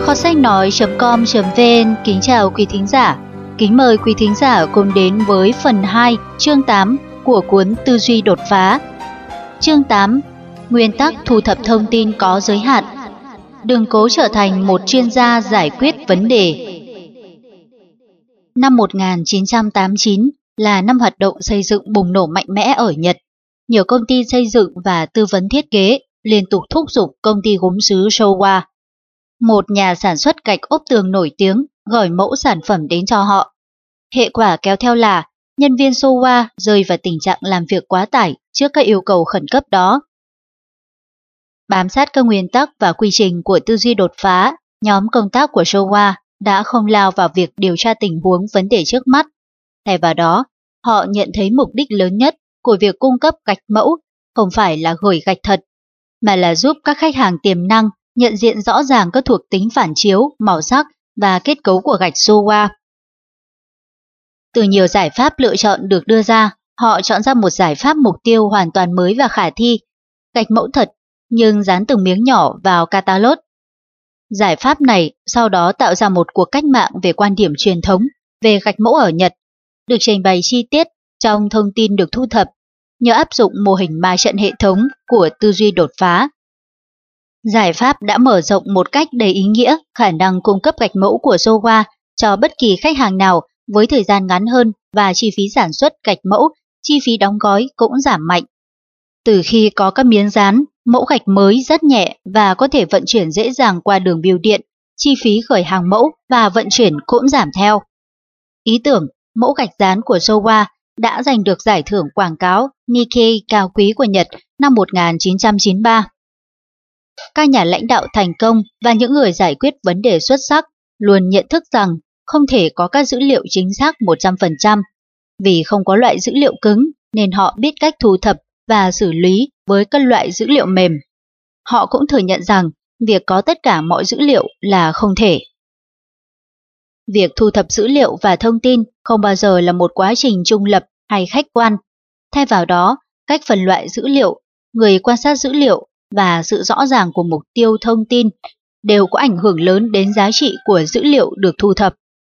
Kho sách nói.com.vn kính chào quý thính giả. Kính mời quý thính giả cùng đến với phần 2, chương 8 của cuốn Tư duy đột phá. Chương 8. Nguyên tắc thu thập thông tin có giới hạn. Đừng cố trở thành một chuyên gia giải quyết vấn đề. Năm 1989 là năm hoạt động xây dựng bùng nổ mạnh mẽ ở Nhật. Nhiều công ty xây dựng và tư vấn thiết kế liên tục thúc giục công ty gốm sứ Showa, một nhà sản xuất gạch ốp tường nổi tiếng, gửi mẫu sản phẩm đến cho họ. Hệ quả kéo theo là nhân viên Showa rơi vào tình trạng làm việc quá tải trước các yêu cầu khẩn cấp đó. Bám sát các nguyên tắc và quy trình của tư duy đột phá, nhóm công tác của Showa đã không lao vào việc điều tra tình huống vấn đề trước mắt. Thay vào đó, họ nhận thấy mục đích lớn nhất của việc cung cấp gạch mẫu không phải là gửi gạch thật, mà là giúp các khách hàng tiềm năng nhận diện rõ ràng các thuộc tính phản chiếu, màu sắc và kết cấu của gạch Showa. Từ nhiều giải pháp lựa chọn được đưa ra, họ chọn ra một giải pháp mục tiêu hoàn toàn mới và khả thi, gạch mẫu thật nhưng dán từng miếng nhỏ vào catalog. Giải pháp này sau đó tạo ra một cuộc cách mạng về quan điểm truyền thống về gạch mẫu ở Nhật, được trình bày chi tiết trong thông tin được thu thập nhờ áp dụng mô hình ma trận hệ thống của tư duy đột phá. Giải pháp đã mở rộng một cách đầy ý nghĩa khả năng cung cấp gạch mẫu của Showa cho bất kỳ khách hàng nào với thời gian ngắn hơn và chi phí sản xuất gạch mẫu, chi phí đóng gói cũng giảm mạnh. Từ khi có các miếng dán, mẫu gạch mới rất nhẹ và có thể vận chuyển dễ dàng qua đường bưu điện, chi phí khởi hàng mẫu và vận chuyển cũng giảm theo. Ý tưởng mẫu gạch dán của Showa đã giành được giải thưởng quảng cáo Nikkei cao quý của Nhật năm 1993. Các nhà lãnh đạo thành công và những người giải quyết vấn đề xuất sắc luôn nhận thức rằng không thể có các dữ liệu chính xác 100%. Vì không có loại dữ liệu cứng nên họ biết cách thu thập và xử lý với các loại dữ liệu mềm. Họ cũng thừa nhận rằng việc có tất cả mọi dữ liệu là không thể. Việc thu thập dữ liệu và thông tin không bao giờ là một quá trình trung lập hay khách quan. Thay vào đó, cách phân loại dữ liệu, người quan sát dữ liệu và sự rõ ràng của mục tiêu thông tin đều có ảnh hưởng lớn đến giá trị của dữ liệu được thu thập.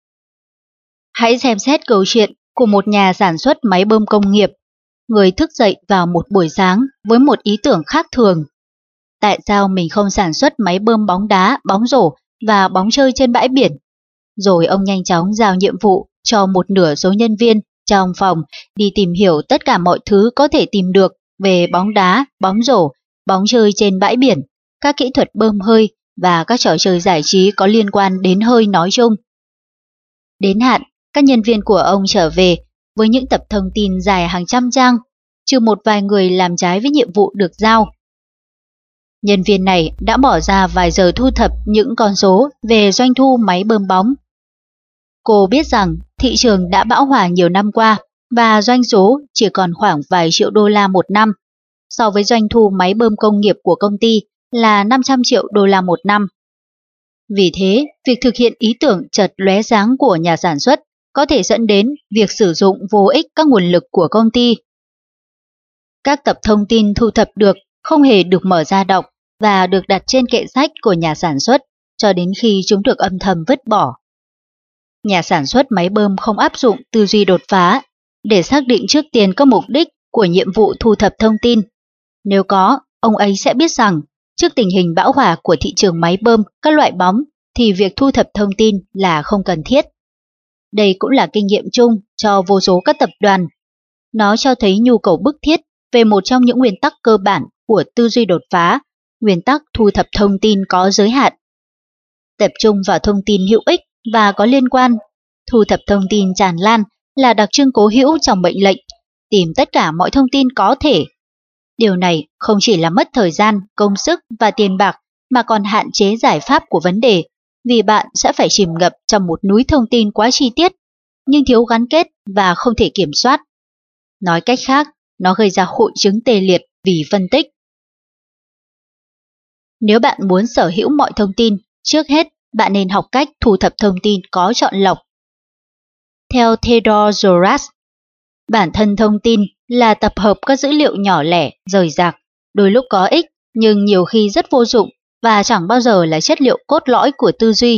Hãy xem xét câu chuyện của một nhà sản xuất máy bơm công nghiệp. Người thức dậy vào một buổi sáng với một ý tưởng khác thường. Tại sao mình không sản xuất máy bơm bóng đá, bóng rổ và bóng chơi trên bãi biển? Rồi ông nhanh chóng giao nhiệm vụ cho một nửa số nhân viên trong phòng đi tìm hiểu tất cả mọi thứ có thể tìm được về bóng đá, bóng rổ, bóng chơi trên bãi biển, các kỹ thuật bơm hơi và các trò chơi giải trí có liên quan đến hơi nói chung. Đến hạn, các nhân viên của ông trở về với những tập thông tin dài hàng trăm trang, trừ một vài người làm trái với nhiệm vụ được giao. Nhân viên này đã bỏ ra vài giờ thu thập những con số về doanh thu máy bơm bóng. Cô biết rằng thị trường đã bão hòa nhiều năm qua và doanh số chỉ còn khoảng vài triệu đô la một năm, so với doanh thu máy bơm công nghiệp của công ty là 500 triệu đô la một năm. Vì thế, việc thực hiện ý tưởng chợt lóe sáng của nhà sản xuất có thể dẫn đến việc sử dụng vô ích các nguồn lực của công ty. Các tập thông tin thu thập được không hề được mở ra đọc và được đặt trên kệ sách của nhà sản xuất cho đến khi chúng được âm thầm vứt bỏ. Nhà sản xuất máy bơm không áp dụng tư duy đột phá để xác định trước tiên các mục đích của nhiệm vụ thu thập thông tin. Nếu có, ông ấy sẽ biết rằng trước tình hình bão hòa của thị trường máy bơm các loại bóng thì việc thu thập thông tin là không cần thiết. Đây cũng là kinh nghiệm chung cho vô số các tập đoàn. Nó cho thấy nhu cầu bức thiết về một trong những nguyên tắc cơ bản của tư duy đột phá, nguyên tắc thu thập thông tin có giới hạn. Tập trung vào thông tin hữu ích và có liên quan. Thu thập thông tin tràn lan là đặc trưng cố hữu trong mệnh lệnh, tìm tất cả mọi thông tin có thể. Điều này không chỉ là mất thời gian, công sức và tiền bạc mà còn hạn chế giải pháp của vấn đề, vì bạn sẽ phải chìm ngập trong một núi thông tin quá chi tiết, nhưng thiếu gắn kết và không thể kiểm soát. Nói cách khác, nó gây ra hội chứng tê liệt vì phân tích. Nếu bạn muốn sở hữu mọi thông tin, trước hết bạn nên học cách thu thập thông tin có chọn lọc. Theo Theodore Zoras, bản thân thông tin là tập hợp các dữ liệu nhỏ lẻ, rời rạc, đôi lúc có ích nhưng nhiều khi rất vô dụng và chẳng bao giờ là chất liệu cốt lõi của tư duy.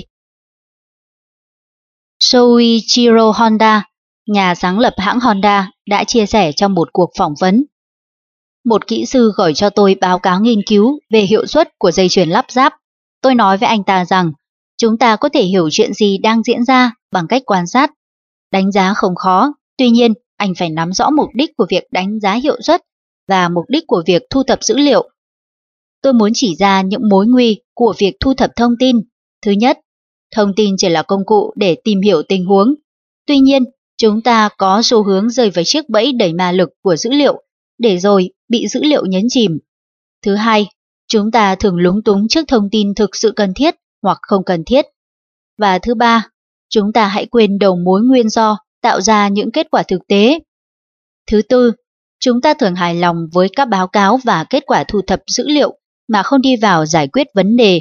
Soichiro Honda, nhà sáng lập hãng Honda, đã chia sẻ trong một cuộc phỏng vấn. Một kỹ sư gửi cho tôi báo cáo nghiên cứu về hiệu suất của dây chuyền lắp ráp. Tôi nói với anh ta rằng chúng ta có thể hiểu chuyện gì đang diễn ra bằng cách quan sát. Đánh giá không khó, tuy nhiên anh phải nắm rõ mục đích của việc đánh giá hiệu suất và mục đích của việc thu thập dữ liệu. Tôi muốn chỉ ra những mối nguy của việc thu thập thông tin. Thứ nhất, thông tin chỉ là công cụ để tìm hiểu tình huống. Tuy nhiên, chúng ta có xu hướng rơi vào chiếc bẫy đầy ma lực của dữ liệu, để rồi bị dữ liệu nhấn chìm. Thứ hai, chúng ta thường lúng túng trước thông tin thực sự cần thiết hoặc không cần thiết. Và thứ ba, chúng ta hãy quên đầu mối nguyên do tạo ra những kết quả thực tế. Thứ tư, chúng ta thường hài lòng với các báo cáo và kết quả thu thập dữ liệu mà không đi vào giải quyết vấn đề.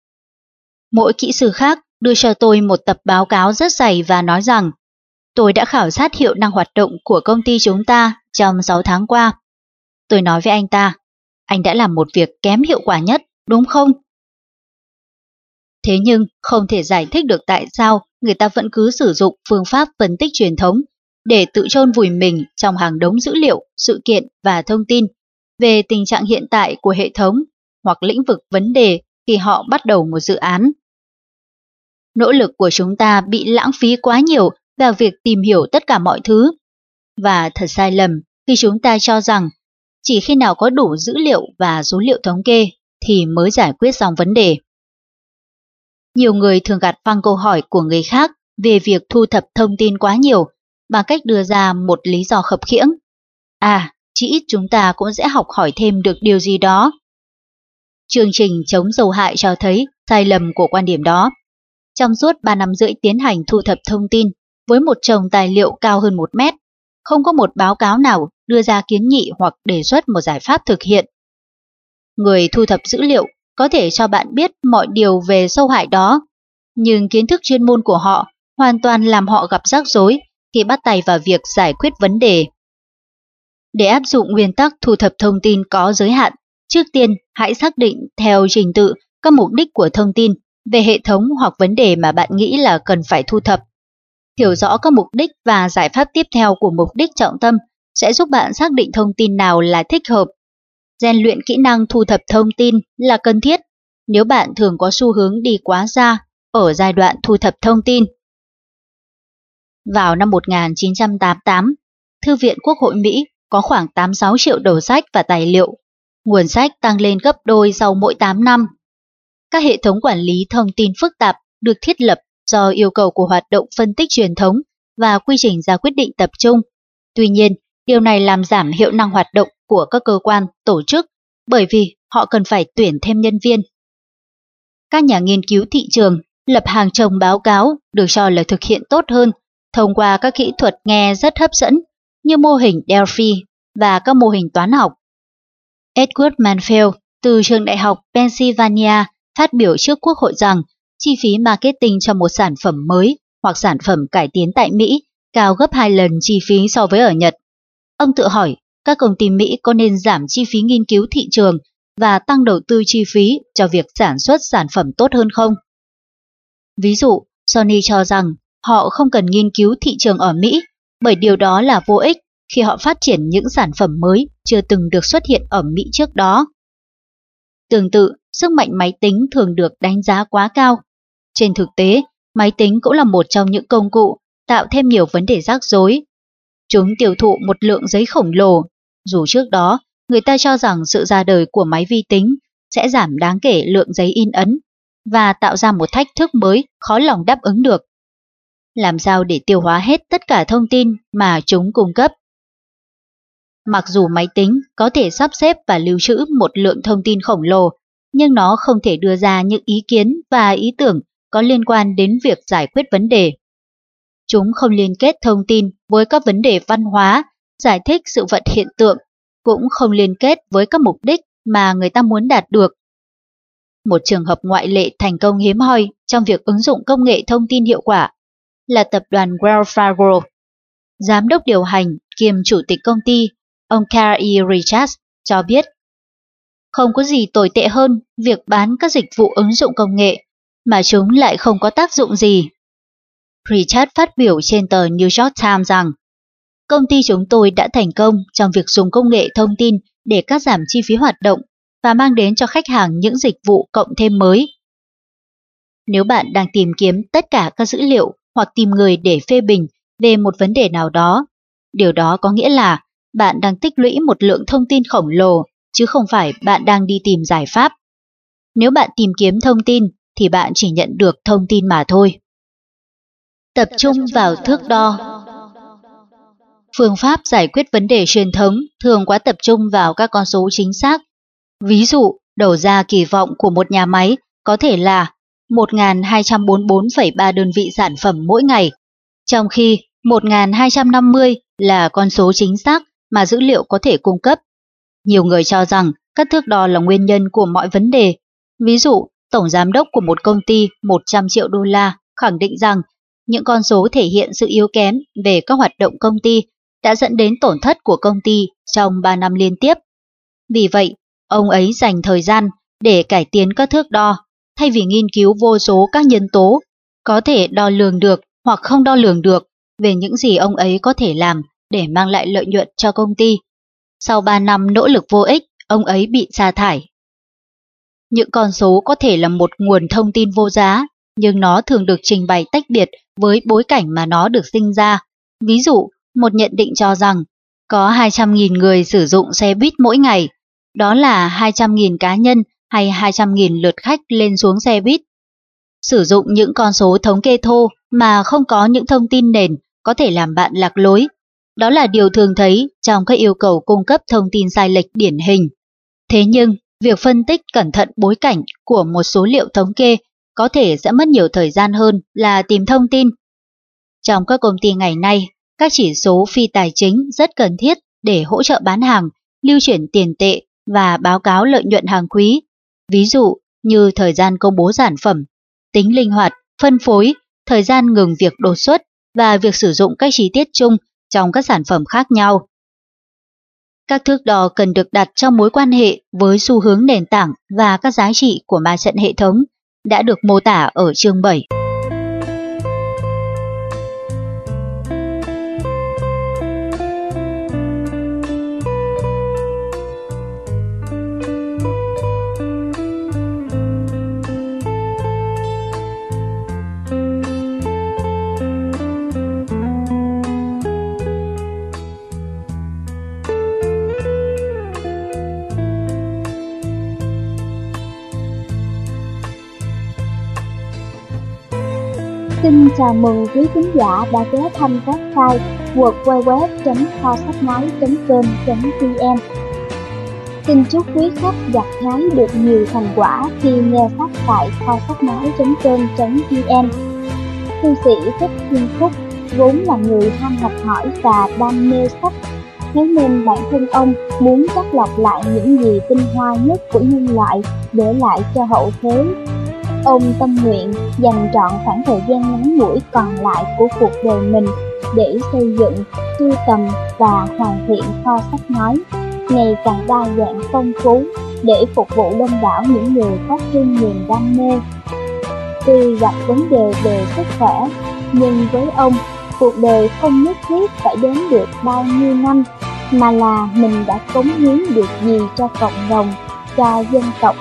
Mỗi kỹ sư khác đưa cho tôi một tập báo cáo rất dày và nói rằng tôi đã khảo sát hiệu năng hoạt động của công ty chúng ta trong 6 tháng qua. Tôi nói với anh ta, anh đã làm một việc kém hiệu quả nhất, đúng không? Thế nhưng không thể giải thích được tại sao người ta vẫn cứ sử dụng phương pháp phân tích truyền thống để tự chôn vùi mình trong hàng đống dữ liệu, sự kiện và thông tin về tình trạng hiện tại của hệ thống hoặc lĩnh vực vấn đề khi họ bắt đầu một dự án. Nỗ lực của chúng ta bị lãng phí quá nhiều vào việc tìm hiểu tất cả mọi thứ. Và thật sai lầm khi chúng ta cho rằng chỉ khi nào có đủ dữ liệu và số liệu thống kê thì mới giải quyết xong vấn đề. Nhiều người thường gạt phăng câu hỏi của người khác về việc thu thập thông tin quá nhiều bằng cách đưa ra một lý do khập khiễng. Chỉ ít chúng ta cũng sẽ học hỏi thêm được điều gì đó. Chương trình chống dầu hại cho thấy sai lầm của quan điểm đó. Trong suốt 3 năm rưỡi tiến hành thu thập thông tin với một chồng tài liệu cao hơn 1 mét, không có một báo cáo nào đưa ra kiến nghị hoặc đề xuất một giải pháp thực hiện. Người thu thập dữ liệu có thể cho bạn biết mọi điều về sâu hại đó, nhưng kiến thức chuyên môn của họ hoàn toàn làm họ gặp rắc rối khi bắt tay vào việc giải quyết vấn đề. Để áp dụng nguyên tắc thu thập thông tin có giới hạn, trước tiên hãy xác định theo trình tự các mục đích của thông tin về hệ thống hoặc vấn đề mà bạn nghĩ là cần phải thu thập. Hiểu rõ các mục đích và giải pháp tiếp theo của mục đích trọng tâm sẽ giúp bạn xác định thông tin nào là thích hợp. Rèn luyện kỹ năng thu thập thông tin là cần thiết nếu bạn thường có xu hướng đi quá xa ở giai đoạn thu thập thông tin. Vào năm 1988, Thư viện Quốc hội Mỹ có khoảng 86 triệu đầu sách và tài liệu. Nguồn sách tăng lên gấp đôi sau mỗi 8 năm. Các hệ thống quản lý thông tin phức tạp được thiết lập do yêu cầu của hoạt động phân tích truyền thống và quy trình ra quyết định tập trung. Tuy nhiên, điều này làm giảm hiệu năng hoạt động của các cơ quan, tổ chức bởi vì họ cần phải tuyển thêm nhân viên. Các nhà nghiên cứu thị trường lập hàng chồng báo cáo được cho là thực hiện tốt hơn thông qua các kỹ thuật nghe rất hấp dẫn như mô hình Delphi và các mô hình toán học. Edward Manfield từ trường đại học Pennsylvania phát biểu trước Quốc hội rằng chi phí marketing cho một sản phẩm mới hoặc sản phẩm cải tiến tại Mỹ cao gấp 2 lần chi phí so với ở Nhật. Ông tự hỏi các công ty Mỹ có nên giảm chi phí nghiên cứu thị trường và tăng đầu tư chi phí cho việc sản xuất sản phẩm tốt hơn không? Ví dụ, Sony cho rằng họ không cần nghiên cứu thị trường ở Mỹ bởi điều đó là vô ích khi họ phát triển những sản phẩm mới chưa từng được xuất hiện ở Mỹ trước đó. Tương tự, sức mạnh máy tính thường được đánh giá quá cao. Trên thực tế, máy tính cũng là một trong những công cụ tạo thêm nhiều vấn đề rắc rối. Chúng tiêu thụ một lượng giấy khổng lồ, dù trước đó người ta cho rằng sự ra đời của máy vi tính sẽ giảm đáng kể lượng giấy in ấn và tạo ra một thách thức mới khó lòng đáp ứng được. Làm sao để tiêu hóa hết tất cả thông tin mà chúng cung cấp? Mặc dù máy tính có thể sắp xếp và lưu trữ một lượng thông tin khổng lồ, nhưng nó không thể đưa ra những ý kiến và ý tưởng có liên quan đến việc giải quyết vấn đề. Chúng không liên kết thông tin với các vấn đề văn hóa, giải thích sự vật hiện tượng, cũng không liên kết với các mục đích mà người ta muốn đạt được. Một trường hợp ngoại lệ thành công hiếm hoi trong việc ứng dụng công nghệ thông tin hiệu quả là tập đoàn Wells Fargo. Giám đốc điều hành kiêm chủ tịch công ty, ông Carl E. Richards cho biết, Không có gì tồi tệ hơn việc bán các dịch vụ ứng dụng công nghệ, mà chúng lại không có tác dụng gì. Richard phát biểu trên tờ New York Times rằng, công ty chúng tôi đã thành công trong việc dùng công nghệ thông tin để cắt giảm chi phí hoạt động và mang đến cho khách hàng những dịch vụ cộng thêm mới. Nếu bạn đang tìm kiếm tất cả các dữ liệu hoặc tìm người để phê bình về một vấn đề nào đó, điều đó có nghĩa là bạn đang tích lũy một lượng thông tin khổng lồ, chứ không phải bạn đang đi tìm giải pháp. Nếu bạn tìm kiếm thông tin, thì bạn chỉ nhận được thông tin mà thôi. Tập trung vào thước đo. Phương pháp giải quyết vấn đề truyền thống thường quá tập trung vào các con số chính xác. Ví dụ, đầu ra kỳ vọng của một nhà máy có thể là 1.244,3 đơn vị sản phẩm mỗi ngày, trong khi 1.250 là con số chính xác mà dữ liệu có thể cung cấp. Nhiều người cho rằng các thước đo là nguyên nhân của mọi vấn đề. Ví dụ, tổng giám đốc của một công ty 100 triệu đô la khẳng định rằng những con số thể hiện sự yếu kém về các hoạt động công ty đã dẫn đến tổn thất của công ty trong 3 năm liên tiếp. Vì vậy, ông ấy dành thời gian để cải tiến các thước đo, thay vì nghiên cứu vô số các nhân tố có thể đo lường được hoặc không đo lường được về những gì ông ấy có thể làm để mang lại lợi nhuận cho công ty. Sau 3 năm nỗ lực vô ích, ông ấy bị sa thải. Những con số có thể là một nguồn thông tin vô giá, nhưng nó thường được trình bày tách biệt với bối cảnh mà nó được sinh ra. Ví dụ, một nhận định cho rằng có 200.000 người sử dụng xe buýt mỗi ngày, đó là 200.000 cá nhân hay 200.000 lượt khách lên xuống xe buýt. Sử dụng những con số thống kê thô mà không có những thông tin nền có thể làm bạn lạc lối. Đó là điều thường thấy trong các yêu cầu cung cấp thông tin sai lệch điển hình. Thế nhưng, việc phân tích cẩn thận bối cảnh của một số liệu thống kê có thể sẽ mất nhiều thời gian hơn là tìm thông tin. Trong các công ty ngày nay, các chỉ số phi tài chính rất cần thiết để hỗ trợ bán hàng, lưu chuyển tiền tệ và báo cáo lợi nhuận hàng quý. Ví dụ như thời gian công bố sản phẩm, tính linh hoạt, phân phối, thời gian ngừng việc đột xuất và việc sử dụng các chi tiết chung trong các sản phẩm khác nhau. Các thước đo cần được đặt trong mối quan hệ với xu hướng nền tảng và các giá trị của ma trận hệ thống đã được mô tả ở chương 7. Xin chào mừng quý khán giả đã ghé thăm website www.kho-sách-nói.com.vn. Xin chúc quý khách gặt hái được nhiều thành quả khi nghe sách tại kho-sách-nói.com.vn. Thư sĩ Thích Thiên Phúc vốn là người ham học hỏi và đam mê sách, thế nên bản thân ông muốn chắt lọc lại những gì tinh hoa nhất của nhân loại để lại cho hậu thế. Ông tâm nguyện dành trọn khoảng thời gian ngắn ngủi còn lại của cuộc đời mình để xây dựng, sưu tầm và hoàn thiện kho sách nói ngày càng đa dạng phong phú để phục vụ đông đảo những người có chung niềm đam mê. Tuy gặp vấn đề về sức khỏe, nhưng với ông, cuộc đời không nhất thiết phải đến được bao nhiêu năm, mà là mình đã cống hiến được gì cho cộng đồng, cho dân tộc.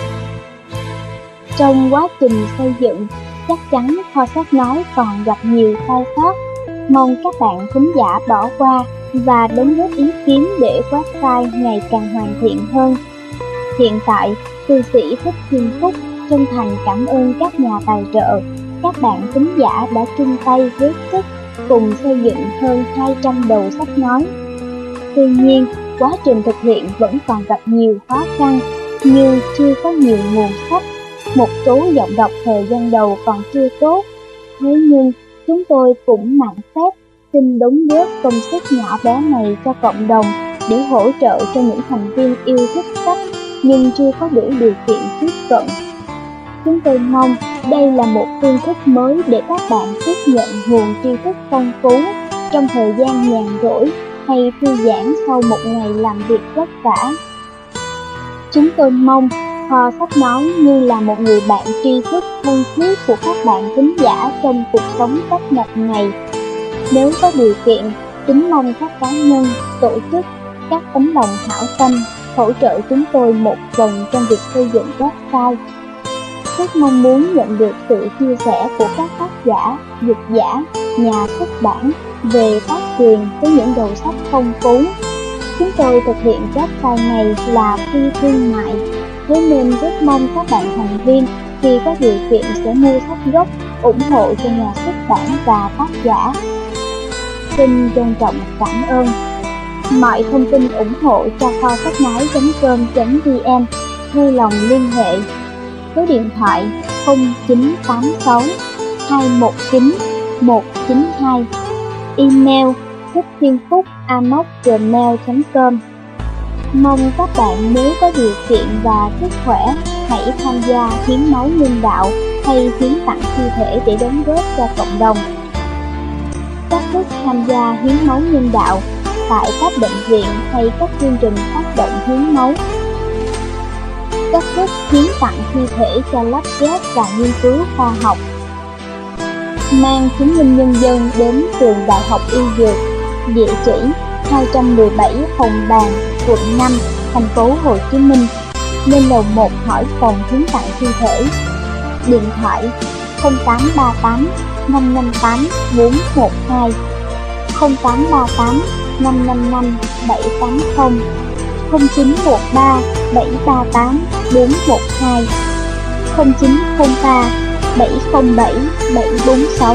Trong quá trình xây dựng, chắc chắn kho sách nói còn gặp nhiều sai sót. Mong các bạn khán giả bỏ qua và đóng góp ý kiến để website ngày càng hoàn thiện hơn. Hiện tại, thư sĩ Thích Thiên Phúc chân thành cảm ơn các nhà tài trợ, các bạn khán giả đã chung tay góp sức cùng xây dựng hơn 200 đầu sách nói. Tuy nhiên, quá trình thực hiện vẫn còn gặp nhiều khó khăn như chưa có nhiều nguồn sách, một số giọng đọc thời gian đầu còn chưa tốt. Thế nhưng, chúng tôi cũng mạn phép xin đóng góp công sức nhỏ bé này cho cộng đồng để hỗ trợ cho những thành viên yêu thích sách nhưng chưa có đủ điều kiện tiếp cận. Chúng tôi mong đây là một phương thức mới để các bạn tiếp nhận nguồn tri thức phong phú trong thời gian nhàn rỗi hay thư giãn sau một ngày làm việc vất vả. Chúng tôi mong Kho Sách Nói như là một người bạn tri thức thân thiết của các bạn thính giả trong cuộc sống tấp nập này. Nếu có điều kiện, kính mong các cá nhân, tổ chức, các tấm lòng hảo tâm hỗ trợ chúng tôi một phần trong việc xây dựng website. Rất mong muốn nhận được sự chia sẻ của các tác giả, dịch giả, nhà xuất bản về tác quyền với những đầu sách phong phú. Chúng tôi thực hiện website này là phi thương mại, thế nên rất mong các bạn thành viên khi có điều kiện sẽ mua sách gốc, ủng hộ cho nhà xuất bản và tác giả. Xin trân trọng cảm ơn. Mọi thông tin ủng hộ cho kho sách nói.com.vn vui lòng liên hệ. Số điện thoại 0986 219 192. Email sithienphúc@gmail.com. Mong các bạn nếu có điều kiện và sức khỏe hãy tham gia hiến máu nhân đạo hay hiến tặng thi thể để đóng góp cho cộng đồng. Cách thức tham gia hiến máu nhân đạo tại các bệnh viện hay các chương trình phát động hiến máu. Cách thức hiến tặng thi thể cho lắp ghép và nghiên cứu khoa học. Mang chứng minh nhân dân đến trường Đại học Y Dược, địa chỉ 217 Hồng Bàng, quận 5, thành phố Hồ Chí Minh. Lên lầu 1 hỏi phòng hiến tặng thi thể. Điện thoại 0838 558 412, 0838 555 780, 0913 738 412, 0903 707 746.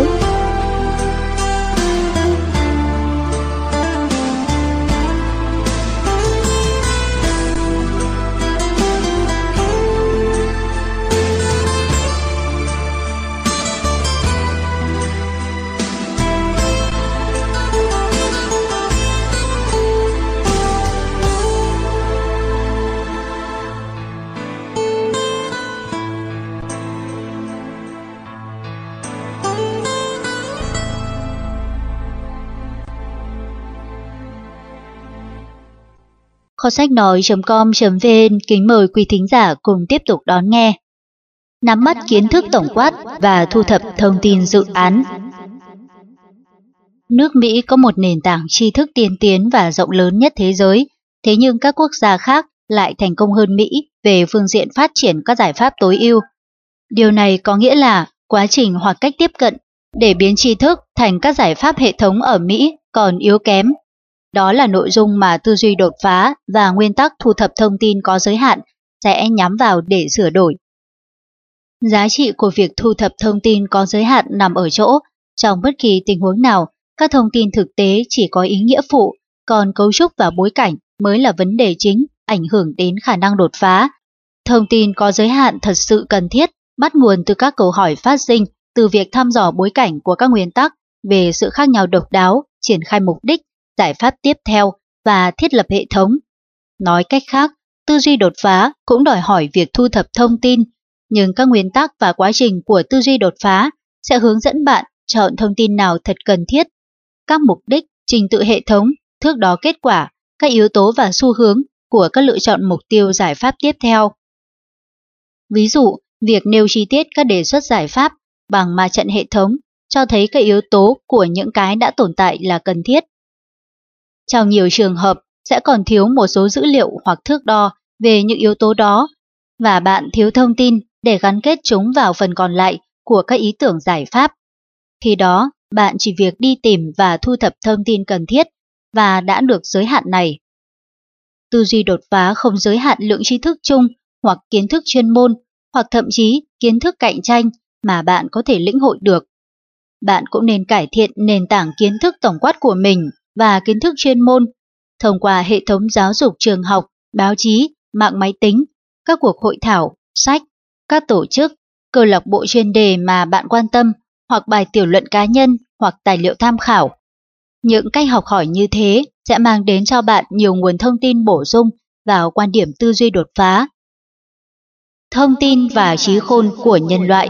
Kho sách nói.com.vn kính mời quý thính giả cùng tiếp tục đón nghe. Nắm bắt kiến thức tổng quát và thu thập thông tin dự án. Nước Mỹ có một nền tảng tri thức tiên tiến và rộng lớn nhất thế giới, thế nhưng các quốc gia khác lại thành công hơn Mỹ về phương diện phát triển các giải pháp tối ưu. Điều này có nghĩa là quá trình hoặc cách tiếp cận để biến tri thức thành các giải pháp hệ thống ở Mỹ còn yếu kém. Đó là nội dung mà tư duy đột phá và nguyên tắc thu thập thông tin có giới hạn sẽ nhắm vào để sửa đổi. Giá trị của việc thu thập thông tin có giới hạn nằm ở chỗ, trong bất kỳ tình huống nào, các thông tin thực tế chỉ có ý nghĩa phụ, còn cấu trúc và bối cảnh mới là vấn đề chính, ảnh hưởng đến khả năng đột phá. Thông tin có giới hạn thật sự cần thiết, bắt nguồn từ các câu hỏi phát sinh từ việc thăm dò bối cảnh của các nguyên tắc về sự khác nhau độc đáo, triển khai mục đích, giải pháp tiếp theo và thiết lập hệ thống. Nói cách khác, tư duy đột phá cũng đòi hỏi việc thu thập thông tin, nhưng các nguyên tắc và quá trình của tư duy đột phá sẽ hướng dẫn bạn chọn thông tin nào thật cần thiết. Các mục đích, trình tự hệ thống, thước đo kết quả, các yếu tố và xu hướng của các lựa chọn mục tiêu giải pháp tiếp theo. Ví dụ, việc nêu chi tiết các đề xuất giải pháp bằng ma trận hệ thống cho thấy các yếu tố của những cái đã tồn tại là cần thiết. Trong nhiều trường hợp sẽ còn thiếu một số dữ liệu hoặc thước đo về những yếu tố đó, và bạn thiếu thông tin để gắn kết chúng vào phần còn lại của các ý tưởng giải pháp. Khi đó, bạn chỉ việc đi tìm và thu thập thông tin cần thiết và đã được giới hạn này. Tư duy đột phá không giới hạn lượng tri thức chung hoặc kiến thức chuyên môn hoặc thậm chí kiến thức cạnh tranh mà bạn có thể lĩnh hội được. Bạn cũng nên cải thiện nền tảng kiến thức tổng quát của mình và kiến thức chuyên môn thông qua hệ thống giáo dục trường học, báo chí, mạng máy tính, các cuộc hội thảo, sách, các tổ chức, câu lạc bộ chuyên đề mà bạn quan tâm hoặc bài tiểu luận cá nhân hoặc tài liệu tham khảo. Những cách học hỏi như thế sẽ mang đến cho bạn nhiều nguồn thông tin bổ sung vào quan điểm tư duy đột phá. Thông tin và trí khôn của nhân loại.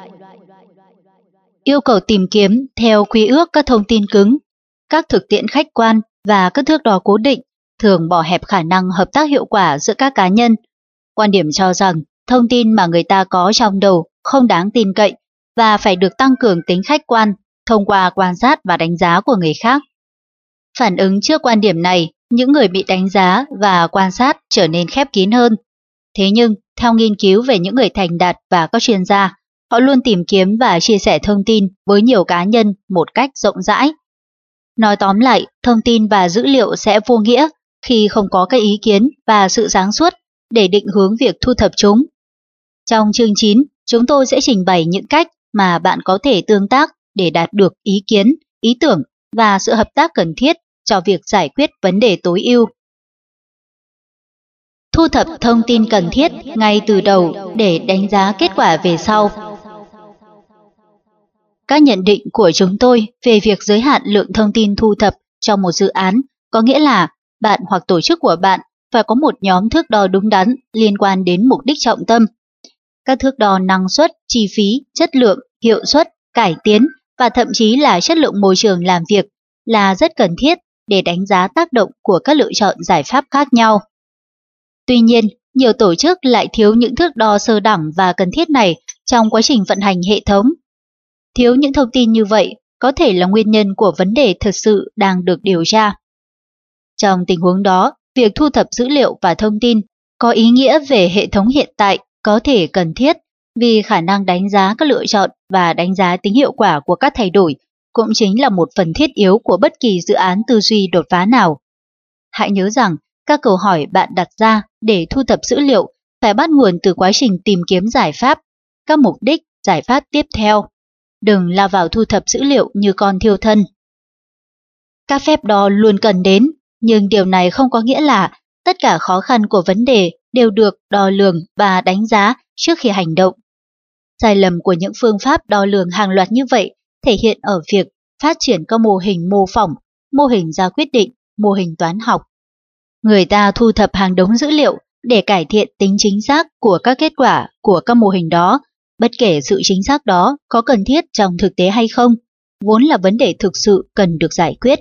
Yêu cầu tìm kiếm theo quy ước các thông tin cứng, các thực tiễn khách quan và các thước đo cố định thường bỏ hẹp khả năng hợp tác hiệu quả giữa các cá nhân. Quan điểm cho rằng thông tin mà người ta có trong đầu không đáng tin cậy và phải được tăng cường tính khách quan thông qua quan sát và đánh giá của người khác. Phản ứng trước quan điểm này, những người bị đánh giá và quan sát trở nên khép kín hơn. Thế nhưng, theo nghiên cứu về những người thành đạt và các chuyên gia, họ luôn tìm kiếm và chia sẻ thông tin với nhiều cá nhân một cách rộng rãi. Nói tóm lại, thông tin và dữ liệu sẽ vô nghĩa khi không có các ý kiến và sự sáng suốt để định hướng việc thu thập chúng. Trong chương 9, chúng tôi sẽ trình bày những cách mà bạn có thể tương tác để đạt được ý kiến, ý tưởng và sự hợp tác cần thiết cho việc giải quyết vấn đề tối ưu. Thu thập thông tin cần thiết ngay từ đầu để đánh giá kết quả về sau. Các nhận định của chúng tôi về việc giới hạn lượng thông tin thu thập trong một dự án có nghĩa là bạn hoặc tổ chức của bạn phải có một nhóm thước đo đúng đắn liên quan đến mục đích trọng tâm. Các thước đo năng suất, chi phí, chất lượng, hiệu suất, cải tiến và thậm chí là chất lượng môi trường làm việc là rất cần thiết để đánh giá tác động của các lựa chọn giải pháp khác nhau. Tuy nhiên, nhiều tổ chức lại thiếu những thước đo sơ đẳng và cần thiết này trong quá trình vận hành hệ thống. Thiếu những thông tin như vậy có thể là nguyên nhân của vấn đề thực sự đang được điều tra. Trong tình huống đó, việc thu thập dữ liệu và thông tin có ý nghĩa về hệ thống hiện tại có thể cần thiết vì khả năng đánh giá các lựa chọn và đánh giá tính hiệu quả của các thay đổi cũng chính là một phần thiết yếu của bất kỳ dự án tư duy đột phá nào. Hãy nhớ rằng, các câu hỏi bạn đặt ra để thu thập dữ liệu phải bắt nguồn từ quá trình tìm kiếm giải pháp, các mục đích, giải pháp tiếp theo. Đừng lao vào thu thập dữ liệu như con thiêu thân. Các phép đo luôn cần đến, nhưng điều này không có nghĩa là tất cả khó khăn của vấn đề đều được đo lường và đánh giá trước khi hành động. Sai lầm của những phương pháp đo lường hàng loạt như vậy thể hiện ở việc phát triển các mô hình mô phỏng, mô hình ra quyết định, mô hình toán học. Người ta thu thập hàng đống dữ liệu để cải thiện tính chính xác của các kết quả của các mô hình đó, bất kể sự chính xác đó có cần thiết trong thực tế hay không, vốn là vấn đề thực sự cần được giải quyết.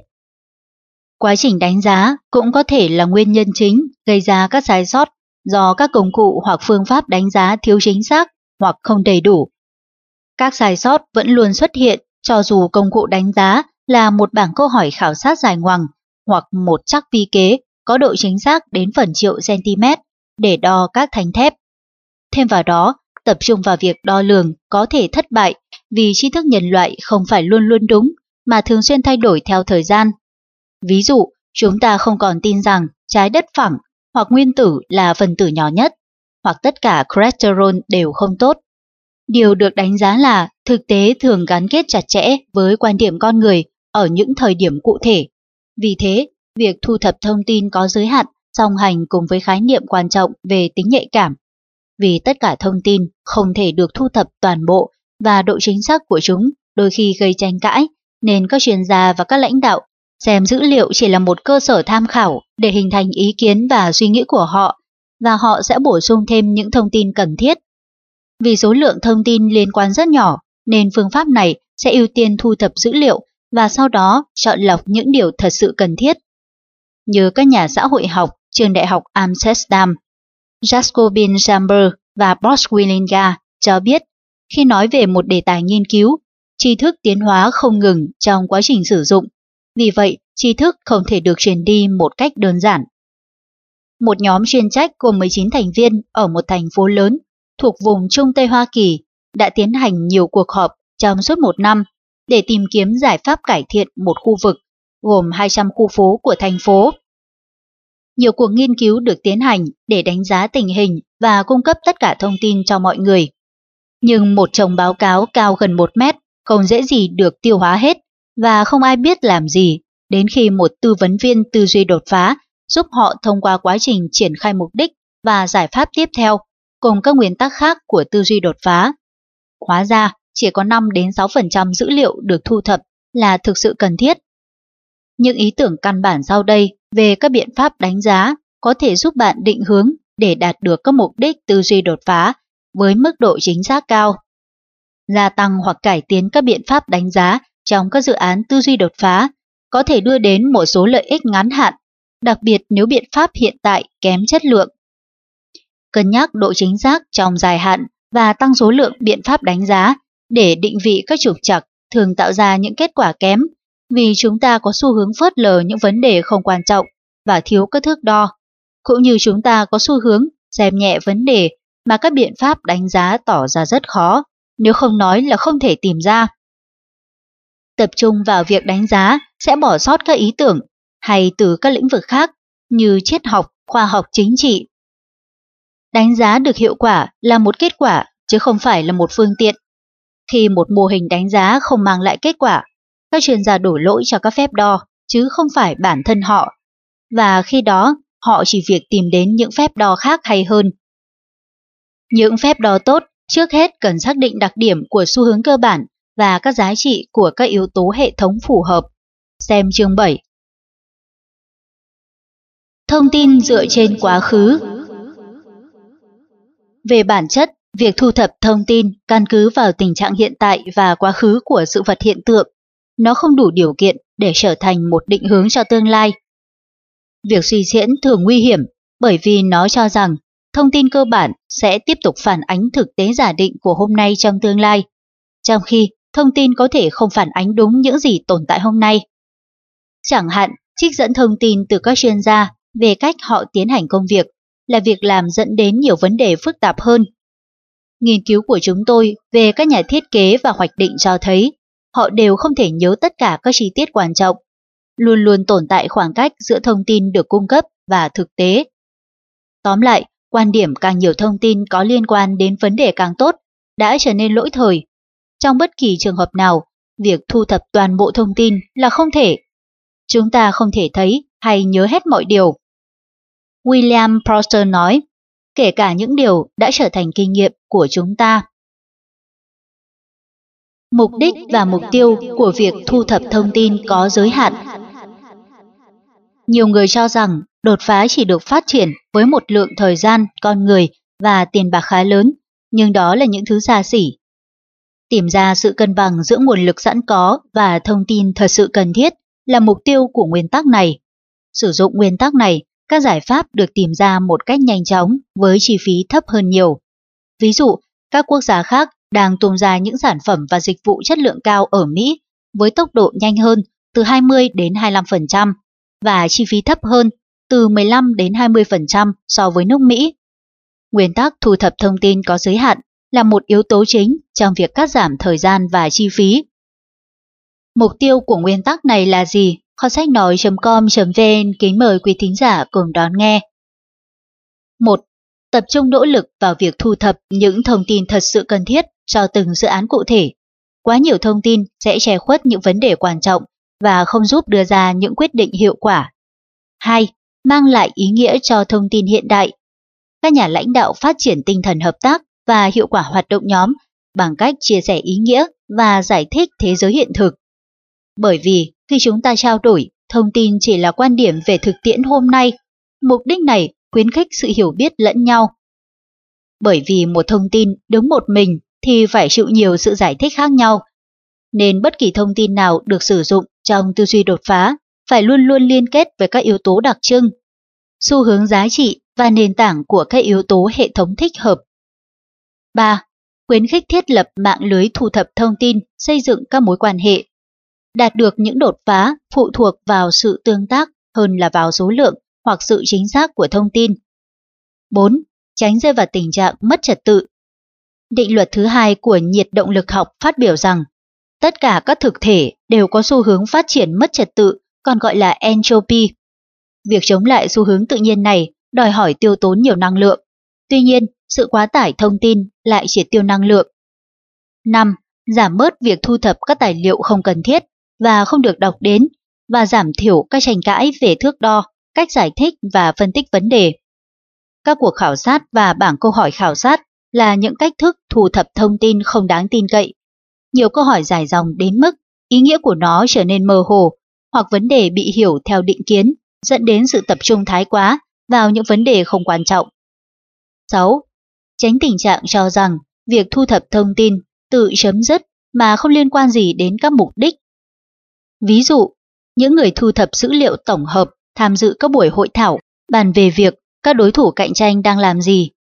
Quá trình đánh giá cũng có thể là nguyên nhân chính gây ra các sai sót do các công cụ hoặc phương pháp đánh giá thiếu chính xác hoặc không đầy đủ. Các sai sót vẫn luôn xuất hiện cho dù công cụ đánh giá là một bảng câu hỏi khảo sát dài ngoằng hoặc một trắc vi kế có độ chính xác đến phần triệu cm để đo các thanh thép. Thêm vào đó, tập trung vào việc đo lường có thể thất bại vì tri thức nhân loại không phải luôn luôn đúng mà thường xuyên thay đổi theo thời gian. Ví dụ, chúng ta không còn tin rằng trái đất phẳng hoặc nguyên tử là phần tử nhỏ nhất, hoặc tất cả cholesterol đều không tốt. Điều được đánh giá là thực tế thường gắn kết chặt chẽ với quan điểm con người ở những thời điểm cụ thể. Vì thế, việc thu thập thông tin có giới hạn song hành cùng với khái niệm quan trọng về tính nhạy cảm. Vì tất cả thông tin không thể được thu thập toàn bộ và độ chính xác của chúng đôi khi gây tranh cãi, nên các chuyên gia và các lãnh đạo xem dữ liệu chỉ là một cơ sở tham khảo để hình thành ý kiến và suy nghĩ của họ, và họ sẽ bổ sung thêm những thông tin cần thiết. Vì số lượng thông tin liên quan rất nhỏ, nên phương pháp này sẽ ưu tiên thu thập dữ liệu và sau đó chọn lọc những điều thật sự cần thiết. Như các nhà xã hội học trường đại học Amsterdam, Jacobin Chamber và Boswellinga cho biết, khi nói về một đề tài nghiên cứu, tri thức tiến hóa không ngừng trong quá trình sử dụng. Vì vậy, tri thức không thể được truyền đi một cách đơn giản. Một nhóm chuyên trách gồm 19 thành viên ở một thành phố lớn thuộc vùng Trung Tây Hoa Kỳ đã tiến hành nhiều cuộc họp trong suốt một năm để tìm kiếm giải pháp cải thiện một khu vực gồm 200 khu phố của thành phố. Nhiều cuộc nghiên cứu được tiến hành để đánh giá tình hình và cung cấp tất cả thông tin cho mọi người. Nhưng một chồng báo cáo cao gần 1 mét không dễ gì được tiêu hóa hết và không ai biết làm gì đến khi một tư vấn viên tư duy đột phá giúp họ thông qua quá trình triển khai mục đích và giải pháp tiếp theo cùng các nguyên tắc khác của tư duy đột phá. Hóa ra, chỉ có 5-6% dữ liệu được thu thập là thực sự cần thiết. Những ý tưởng căn bản sau đây về các biện pháp đánh giá có thể giúp bạn định hướng để đạt được các mục đích tư duy đột phá với mức độ chính xác cao. Gia tăng hoặc cải tiến các biện pháp đánh giá trong các dự án tư duy đột phá có thể đưa đến một số lợi ích ngắn hạn, đặc biệt nếu biện pháp hiện tại kém chất lượng. cân nhắc độ chính xác trong dài hạn và tăng số lượng biện pháp đánh giá để định vị các trục trặc thường tạo ra những kết quả kém, vì chúng ta có xu hướng phớt lờ những vấn đề không quan trọng và thiếu các thước đo, cũng như chúng ta có xu hướng xem nhẹ vấn đề mà các biện pháp đánh giá tỏ ra rất khó, nếu không nói là không thể tìm ra. Tập trung vào việc đánh giá sẽ bỏ sót các ý tưởng hay từ các lĩnh vực khác như triết học, khoa học chính trị. Đánh giá được hiệu quả là một kết quả chứ không phải là một phương tiện. Khi một mô hình đánh giá không mang lại kết quả, các chuyên gia đổ lỗi cho các phép đo chứ không phải bản thân họ, và khi đó họ chỉ việc tìm đến những phép đo khác hay hơn. Những phép đo tốt trước hết cần xác định đặc điểm của xu hướng cơ bản và các giá trị của các yếu tố hệ thống phù hợp. Xem chương 7. Thông tin dựa trên quá khứ. Về bản chất, việc thu thập thông tin căn cứ vào tình trạng hiện tại và quá khứ của sự vật hiện tượng. Nó không đủ điều kiện để trở thành một định hướng cho tương lai. Việc suy diễn thường nguy hiểm bởi vì nó cho rằng thông tin cơ bản sẽ tiếp tục phản ánh thực tế giả định của hôm nay trong tương lai, trong khi thông tin có thể không phản ánh đúng những gì tồn tại hôm nay. Chẳng hạn, trích dẫn thông tin từ các chuyên gia về cách họ tiến hành công việc là việc làm dẫn đến nhiều vấn đề phức tạp hơn. Nghiên cứu của chúng tôi về các nhà thiết kế và hoạch định cho thấy họ đều không thể nhớ tất cả các chi tiết quan trọng, luôn luôn tồn tại khoảng cách giữa thông tin được cung cấp và thực tế. Tóm lại, quan điểm càng nhiều thông tin có liên quan đến vấn đề càng tốt đã trở nên lỗi thời. Trong bất kỳ trường hợp nào, việc thu thập toàn bộ thông tin là không thể. Chúng ta không thể thấy hay nhớ hết mọi điều. William Prosser nói, kể cả những điều đã trở thành kinh nghiệm của chúng ta. Mục đích và mục tiêu của việc thu thập thông tin có giới hạn. Nhiều người cho rằng đột phá chỉ được phát triển với một lượng thời gian, con người và tiền bạc khá lớn, nhưng đó là những thứ xa xỉ. Tìm ra sự cân bằng giữa nguồn lực sẵn có và thông tin thật sự cần thiết là mục tiêu của nguyên tắc này. Sử dụng nguyên tắc này, các giải pháp được tìm ra một cách nhanh chóng với chi phí thấp hơn nhiều. Ví dụ, các quốc gia khác đang tung ra những sản phẩm và dịch vụ chất lượng cao ở Mỹ với tốc độ nhanh hơn từ 20 đến 25% và chi phí thấp hơn từ 15 đến 20% so với nước Mỹ. Nguyên tắc thu thập thông tin có giới hạn là một yếu tố chính trong việc cắt giảm thời gian và chi phí. Mục tiêu của nguyên tắc này là gì? Kho sách nói.com.vn kính mời quý thính giả cùng đón nghe. 1. Tập trung nỗ lực vào việc thu thập những thông tin thật sự cần thiết cho từng dự án cụ thể. Quá nhiều thông tin sẽ che khuất những vấn đề quan trọng và không giúp đưa ra những quyết định hiệu quả. 2. Mang lại ý nghĩa cho thông tin hiện đại. Các nhà lãnh đạo phát triển tinh thần hợp tác và hiệu quả hoạt động nhóm bằng cách chia sẻ ý nghĩa và giải thích thế giới hiện thực. Bởi vì khi chúng ta trao đổi, thông tin chỉ là quan điểm về thực tiễn hôm nay, mục đích này khuyến khích sự hiểu biết lẫn nhau. Bởi vì một thông tin đứng một mình thì phải chịu nhiều sự giải thích khác nhau, nên bất kỳ thông tin nào được sử dụng trong tư duy đột phá phải luôn luôn liên kết với các yếu tố đặc trưng, xu hướng giá trị và nền tảng của các yếu tố hệ thống thích hợp. 3. Khuyến khích thiết lập mạng lưới thu thập thông tin, xây dựng các mối quan hệ. Đạt được những đột phá phụ thuộc vào sự tương tác hơn là vào số lượng hoặc sự chính xác của thông tin. 4. Tránh rơi vào tình trạng mất trật tự. Định luật thứ hai của nhiệt động lực học phát biểu rằng tất cả các thực thể đều có xu hướng phát triển mất trật tự, còn gọi là entropy. Việc chống lại xu hướng tự nhiên này đòi hỏi tiêu tốn nhiều năng lượng. Tuy nhiên, sự quá tải thông tin lại triệt tiêu năng lượng. 5. Giảm bớt việc thu thập các tài liệu không cần thiết và không được đọc đến, và giảm thiểu các tranh cãi về thước đo, cách giải thích và phân tích vấn đề. Các cuộc khảo sát và bảng câu hỏi khảo sát là những cách thức thu thập thông tin không đáng tin cậy. Nhiều câu hỏi dài dòng đến mức ý nghĩa của nó trở nên mơ hồ, hoặc vấn đề bị hiểu theo định kiến, dẫn đến sự tập trung thái quá vào những vấn đề không quan trọng. 6. Tránh tình trạng cho rằng việc thu thập thông tin tự chấm dứt mà không liên quan gì đến các mục đích. Ví dụ, những người thu thập dữ liệu tổng hợp tham dự các buổi hội thảo bàn về việc các đối thủ cạnh tranh đang làm gì,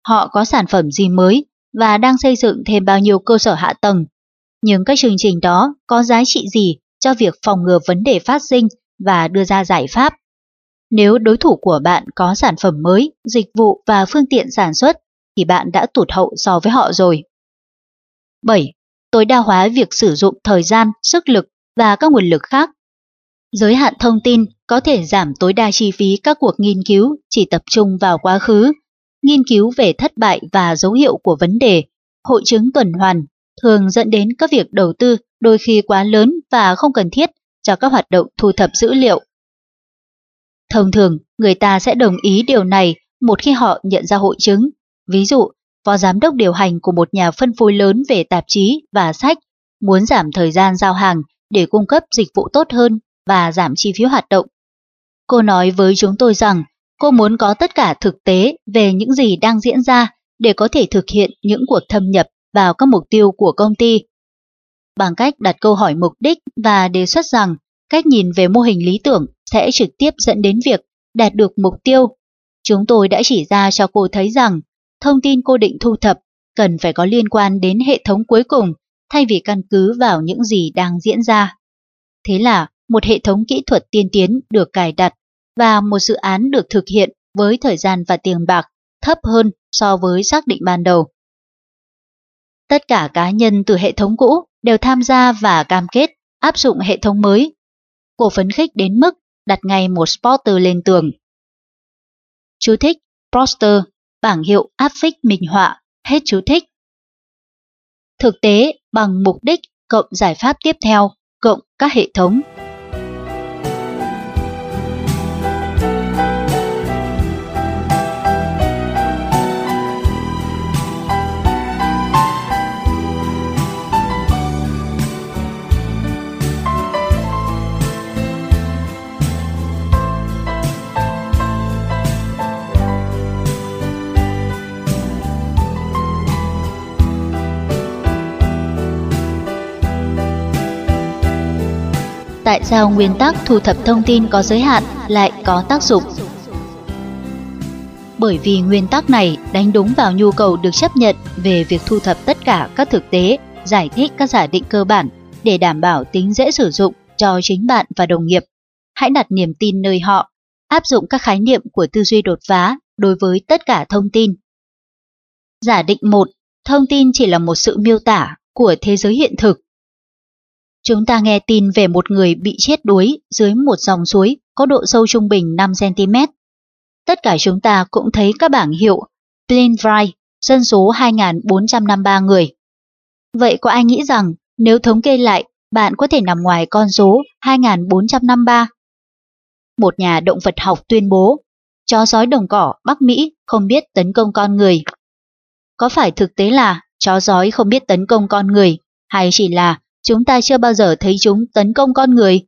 họ có sản phẩm gì mới và đang xây dựng thêm bao nhiêu cơ sở hạ tầng. Nhưng các chương trình đó có giá trị gì cho việc phòng ngừa vấn đề phát sinh và đưa ra giải pháp? Nếu đối thủ của bạn có sản phẩm mới, dịch vụ và phương tiện sản xuất, thì bạn đã tụt hậu so với họ rồi. 7. Tối đa hóa việc sử dụng thời gian, sức lực và các nguồn lực khác. Giới hạn thông tin có thể giảm tối đa chi phí các cuộc nghiên cứu chỉ tập trung vào quá khứ, nghiên cứu về thất bại và dấu hiệu của vấn đề, hội chứng tuần hoàn, thường dẫn đến các việc đầu tư đôi khi quá lớn và không cần thiết cho các hoạt động thu thập dữ liệu. Thông thường, người ta sẽ đồng ý điều này một khi họ nhận ra hội chứng. Ví dụ, phó giám đốc điều hành của một nhà phân phối lớn về tạp chí và sách muốn giảm thời gian giao hàng để cung cấp dịch vụ tốt hơn và giảm chi phí hoạt động. Cô nói với chúng tôi rằng cô muốn có tất cả thực tế về những gì đang diễn ra để có thể thực hiện những cuộc thâm nhập vào các mục tiêu của công ty. Bằng cách đặt câu hỏi mục đích và đề xuất rằng cách nhìn về mô hình lý tưởng sẽ trực tiếp dẫn đến việc đạt được mục tiêu, chúng tôi đã chỉ ra cho cô thấy rằng thông tin cô định thu thập cần phải có liên quan đến hệ thống cuối cùng thay vì căn cứ vào những gì đang diễn ra. Thế là một hệ thống kỹ thuật tiên tiến được cài đặt và một dự án được thực hiện với thời gian và tiền bạc thấp hơn so với xác định ban đầu. Tất cả cá nhân từ hệ thống cũ đều tham gia và cam kết áp dụng hệ thống mới. Cô phấn khích đến mức đặt ngay một poster lên tường. Chú thích: poster, bảng hiệu áp phích minh họa, hết chú thích. Thực tế bằng mục đích cộng giải pháp tiếp theo cộng các hệ thống. Tại sao nguyên tắc thu thập thông tin có giới hạn lại có tác dụng? Bởi vì nguyên tắc này đánh đúng vào nhu cầu được chấp nhận về việc thu thập tất cả các thực tế, giải thích các giả định cơ bản để đảm bảo tính dễ sử dụng cho chính bạn và đồng nghiệp. Hãy đặt niềm tin nơi họ, áp dụng các khái niệm của tư duy đột phá đối với tất cả thông tin. Giả định 1. Thông tin chỉ là một sự miêu tả của thế giới hiện thực. Chúng ta nghe tin về một người bị chết đuối dưới một dòng suối có độ sâu trung bình 5 cm. Tất cả chúng ta cũng thấy các bảng hiệu Plainview, dân số 2.453 người. Vậy có ai nghĩ rằng nếu thống kê lại, bạn có thể nằm ngoài con số 2.453? Một nhà động vật học tuyên bố, chó sói đồng cỏ Bắc Mỹ không biết tấn công con người. Có phải thực tế là chó sói không biết tấn công con người, hay chỉ là chúng ta chưa bao giờ thấy chúng tấn công con người?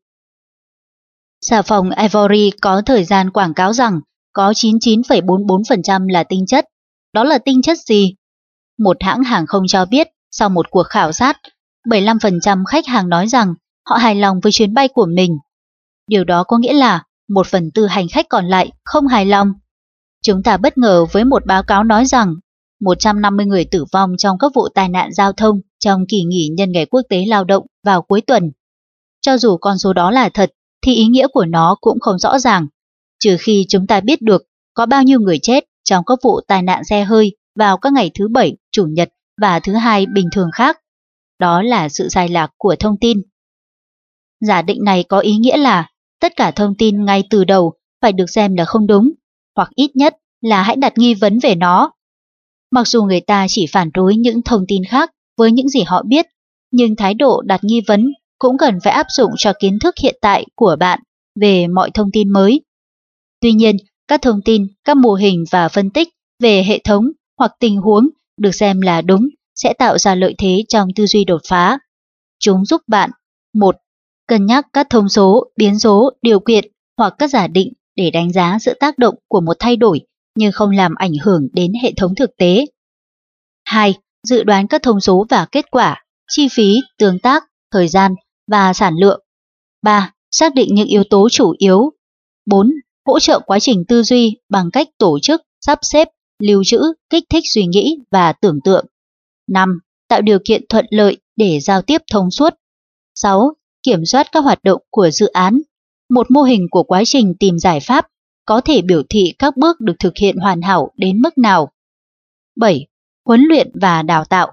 Xà phòng Ivory có thời gian quảng cáo rằng có 99,44% là tinh chất. Đó là tinh chất gì? Một hãng hàng không cho biết sau một cuộc khảo sát, 75% khách hàng nói rằng họ hài lòng với chuyến bay của mình. Điều đó có nghĩa là 1/4 hành khách còn lại không hài lòng. Chúng ta bất ngờ với một báo cáo nói rằng 150 người tử vong trong các vụ tai nạn giao thông trong kỳ nghỉ nhân ngày quốc tế lao động vào cuối tuần. Cho dù con số đó là thật, thì ý nghĩa của nó cũng không rõ ràng, trừ khi chúng ta biết được có bao nhiêu người chết trong các vụ tai nạn xe hơi vào các ngày thứ Bảy, Chủ nhật và thứ Hai bình thường khác. Đó là sự sai lạc của thông tin. Giả định này có ý nghĩa là tất cả thông tin ngay từ đầu phải được xem là không đúng, hoặc ít nhất là hãy đặt nghi vấn về nó. Mặc dù người ta chỉ phản đối những thông tin khác với những gì họ biết, nhưng thái độ đặt nghi vấn cũng cần phải áp dụng cho kiến thức hiện tại của bạn về mọi thông tin mới. Tuy nhiên, các thông tin, các mô hình và phân tích về hệ thống hoặc tình huống được xem là đúng sẽ tạo ra lợi thế trong tư duy đột phá. Chúng giúp bạn 1. Cân nhắc các thông số, biến số, điều kiện hoặc các giả định để đánh giá sự tác động của một thay đổi nhưng không làm ảnh hưởng đến hệ thống thực tế. 2. Dự đoán các thông số và kết quả, chi phí, tương tác, thời gian và sản lượng. 3. Xác định những yếu tố chủ yếu. 4. Hỗ trợ quá trình tư duy bằng cách tổ chức, sắp xếp lưu trữ, kích thích suy nghĩ và tưởng tượng. 5. Tạo điều kiện thuận lợi để giao tiếp thông suốt. 6. Kiểm soát các hoạt động của dự án. Một mô hình của quá trình tìm giải pháp có thể biểu thị các bước được thực hiện hoàn hảo đến mức nào. 7. Huấn luyện và đào tạo.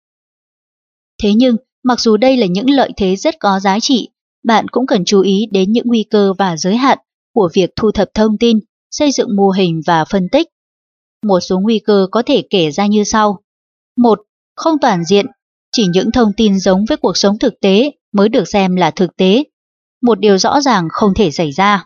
Thế nhưng, mặc dù đây là những lợi thế rất có giá trị, bạn cũng cần chú ý đến những nguy cơ và giới hạn của việc thu thập thông tin, xây dựng mô hình và phân tích. Một số nguy cơ có thể kể ra như sau. 1. Không toàn diện, chỉ những thông tin giống với cuộc sống thực tế mới được xem là thực tế. Một điều rõ ràng không thể xảy ra.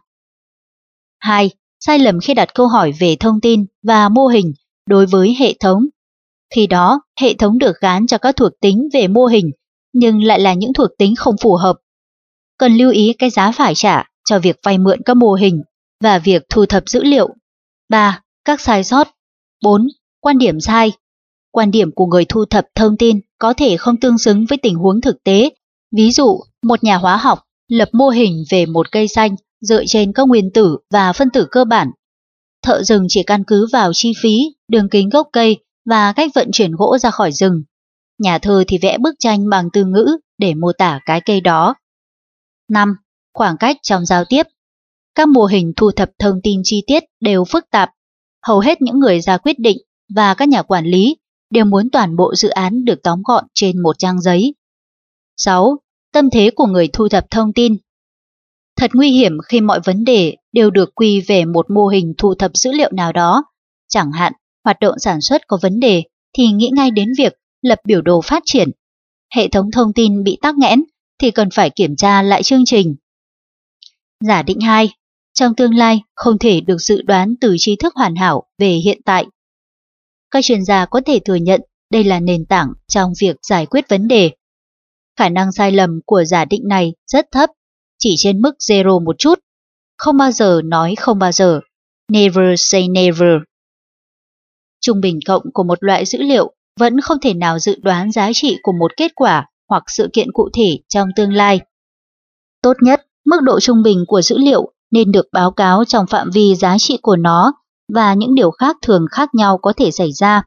2. Sai lầm khi đặt câu hỏi về thông tin và mô hình đối với hệ thống. Khi đó, hệ thống được gán cho các thuộc tính về mô hình, nhưng lại là những thuộc tính không phù hợp. Cần lưu ý cái giá phải trả cho việc vay mượn các mô hình và việc thu thập dữ liệu. 3. Các sai sót. 4. Quan điểm sai. Quan điểm của người thu thập thông tin có thể không tương xứng với tình huống thực tế. Ví dụ, một nhà hóa học lập mô hình về một cây xanh dựa trên các nguyên tử và phân tử cơ bản. Thợ rừng chỉ căn cứ vào chi phí, đường kính gốc cây và cách vận chuyển gỗ ra khỏi rừng. Nhà thơ thì vẽ bức tranh bằng từ ngữ để mô tả cái cây đó. 5. Khoảng cách trong giao tiếp. Các mô hình thu thập thông tin chi tiết đều phức tạp. Hầu hết những người ra quyết định và các nhà quản lý đều muốn toàn bộ dự án được tóm gọn trên một trang giấy. 6. Tâm thế của người thu thập thông tin. Thật nguy hiểm khi mọi vấn đề đều được quy về một mô hình thu thập dữ liệu nào đó. Chẳng hạn, hoạt động sản xuất có vấn đề thì nghĩ ngay đến việc lập biểu đồ phát triển. Hệ thống thông tin bị tắc nghẽn thì cần phải kiểm tra lại chương trình. Giả định 2. Trong tương lai không thể được dự đoán từ tri thức hoàn hảo về hiện tại. Các chuyên gia có thể thừa nhận đây là nền tảng trong việc giải quyết vấn đề. Khả năng sai lầm của giả định này rất thấp, chỉ trên mức 0 một chút. Không bao giờ nói không bao giờ. Never say never. Trung bình cộng của một loại dữ liệu vẫn không thể nào dự đoán giá trị của một kết quả hoặc sự kiện cụ thể trong tương lai. Tốt nhất, mức độ trung bình của dữ liệu nên được báo cáo trong phạm vi giá trị của nó và những điều khác thường khác nhau có thể xảy ra.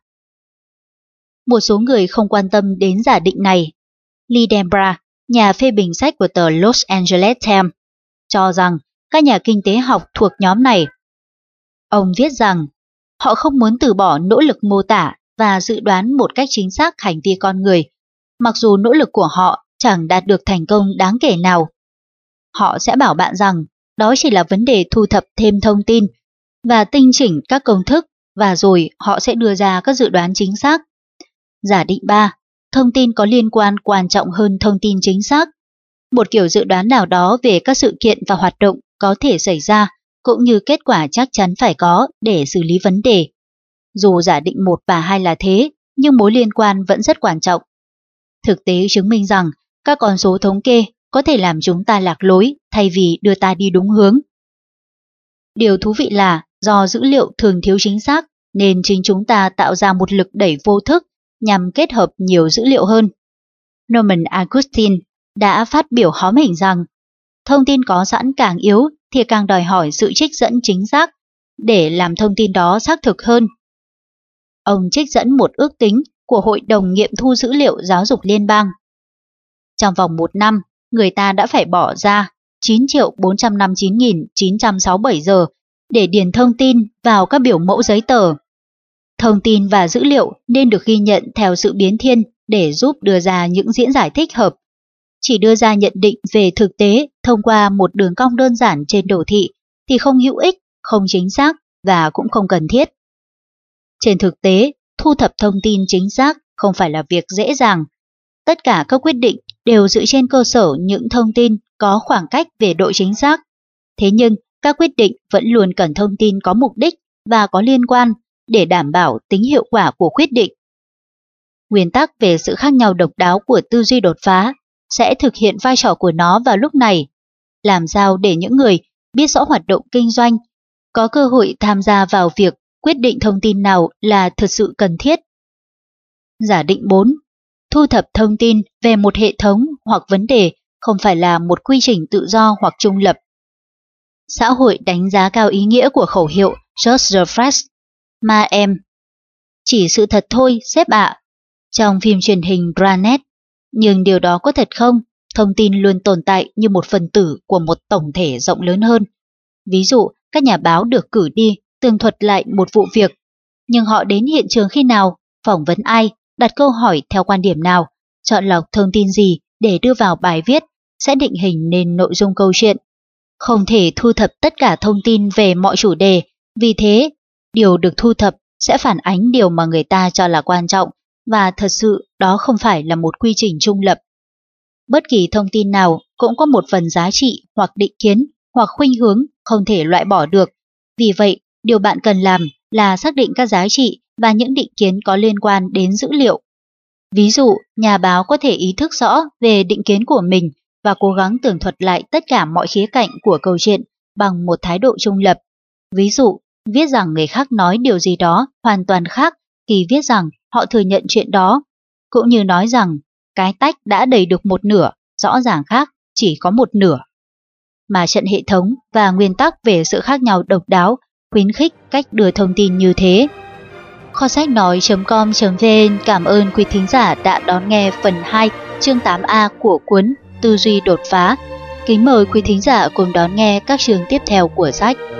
Một số người không quan tâm đến giả định này. Lee Dembra, nhà phê bình sách của tờ Los Angeles Times, cho rằng các nhà kinh tế học thuộc nhóm này. Ông viết rằng, họ không muốn từ bỏ nỗ lực mô tả và dự đoán một cách chính xác hành vi con người, mặc dù nỗ lực của họ chẳng đạt được thành công đáng kể nào. Họ sẽ bảo bạn rằng đó chỉ là vấn đề thu thập thêm thông tin và tinh chỉnh các công thức, và rồi họ sẽ đưa ra các dự đoán chính xác. Giả định 3. Thông tin có liên quan trọng hơn thông tin chính xác. Một kiểu dự đoán nào đó về các sự kiện và hoạt động có thể xảy ra, cũng như kết quả chắc chắn phải có để xử lý vấn đề. Dù giả định 1 và 2 là thế, nhưng mối liên quan vẫn rất quan trọng. Thực tế chứng minh rằng các con số thống kê có thể làm chúng ta lạc lối thay vì đưa ta đi đúng hướng. Điều thú vị là do dữ liệu thường thiếu chính xác nên chính chúng ta tạo ra một lực đẩy vô thức nhằm kết hợp nhiều dữ liệu hơn. Norman Augustine đã phát biểu hóm hỉnh rằng thông tin có sẵn càng yếu thì càng đòi hỏi sự trích dẫn chính xác để làm thông tin đó xác thực hơn. Ông trích dẫn một ước tính của Hội đồng nghiệm thu dữ liệu giáo dục liên bang. Trong vòng 1 năm, người ta đã phải bỏ ra 9.459.967 giờ để điền thông tin vào các biểu mẫu giấy tờ. Thông tin và dữ liệu nên được ghi nhận theo sự biến thiên để giúp đưa ra những diễn giải thích hợp. Chỉ đưa ra nhận định về thực tế thông qua một đường cong đơn giản trên đồ thị thì không hữu ích, không chính xác và cũng không cần thiết. Trên thực tế, thu thập thông tin chính xác không phải là việc dễ dàng. Tất cả các quyết định đều dựa trên cơ sở những thông tin có khoảng cách về độ chính xác. Thế nhưng, các quyết định vẫn luôn cần thông tin có mục đích và có liên quan để đảm bảo tính hiệu quả của quyết định. Nguyên tắc về sự khác nhau độc đáo của tư duy đột phá sẽ thực hiện vai trò của nó vào lúc này. Làm sao để những người biết rõ hoạt động kinh doanh có cơ hội tham gia vào việc quyết định thông tin nào là thực sự cần thiết. Giả định 4. Thu thập thông tin về một hệ thống hoặc vấn đề không phải là một quy trình tự do hoặc trung lập. Xã hội đánh giá cao ý nghĩa của khẩu hiệu Just the Facts, mà em Chỉ sự thật thôi, sếp ạ. Trong phim truyền hình Dranet, nhưng điều đó có thật không? Thông tin luôn tồn tại như một phần tử của một tổng thể rộng lớn hơn. Ví dụ, các nhà báo được cử đi tường thuật lại một vụ việc. Nhưng họ đến hiện trường khi nào, phỏng vấn ai, đặt câu hỏi theo quan điểm nào, chọn lọc thông tin gì để đưa vào bài viết, sẽ định hình nên nội dung câu chuyện. Không thể thu thập tất cả thông tin về mọi chủ đề, vì thế, điều được thu thập sẽ phản ánh điều mà người ta cho là quan trọng, và thật sự đó không phải là một quy trình trung lập. Bất kỳ thông tin nào cũng có một phần giá trị hoặc định kiến hoặc khuynh hướng không thể loại bỏ được. Vì vậy, điều bạn cần làm là xác định các giá trị và những định kiến có liên quan đến dữ liệu. Ví dụ, nhà báo có thể ý thức rõ về định kiến của mình và cố gắng tường thuật lại tất cả mọi khía cạnh của câu chuyện bằng một thái độ trung lập. Ví dụ, viết rằng người khác nói điều gì đó hoàn toàn khác khi viết rằng họ thừa nhận chuyện đó, cũng như nói rằng cái tách đã đầy được một nửa, rõ ràng khác chỉ có một nửa. Mà trận hệ thống và nguyên tắc về sự khác nhau độc đáo khuyến khích cách đưa thông tin như thế. Kho sách nói.com.vn cảm ơn quý thính giả đã đón nghe phần 2 chương 8A của cuốn Tư duy đột phá. Kính mời quý thính giả cùng đón nghe các chương tiếp theo của sách.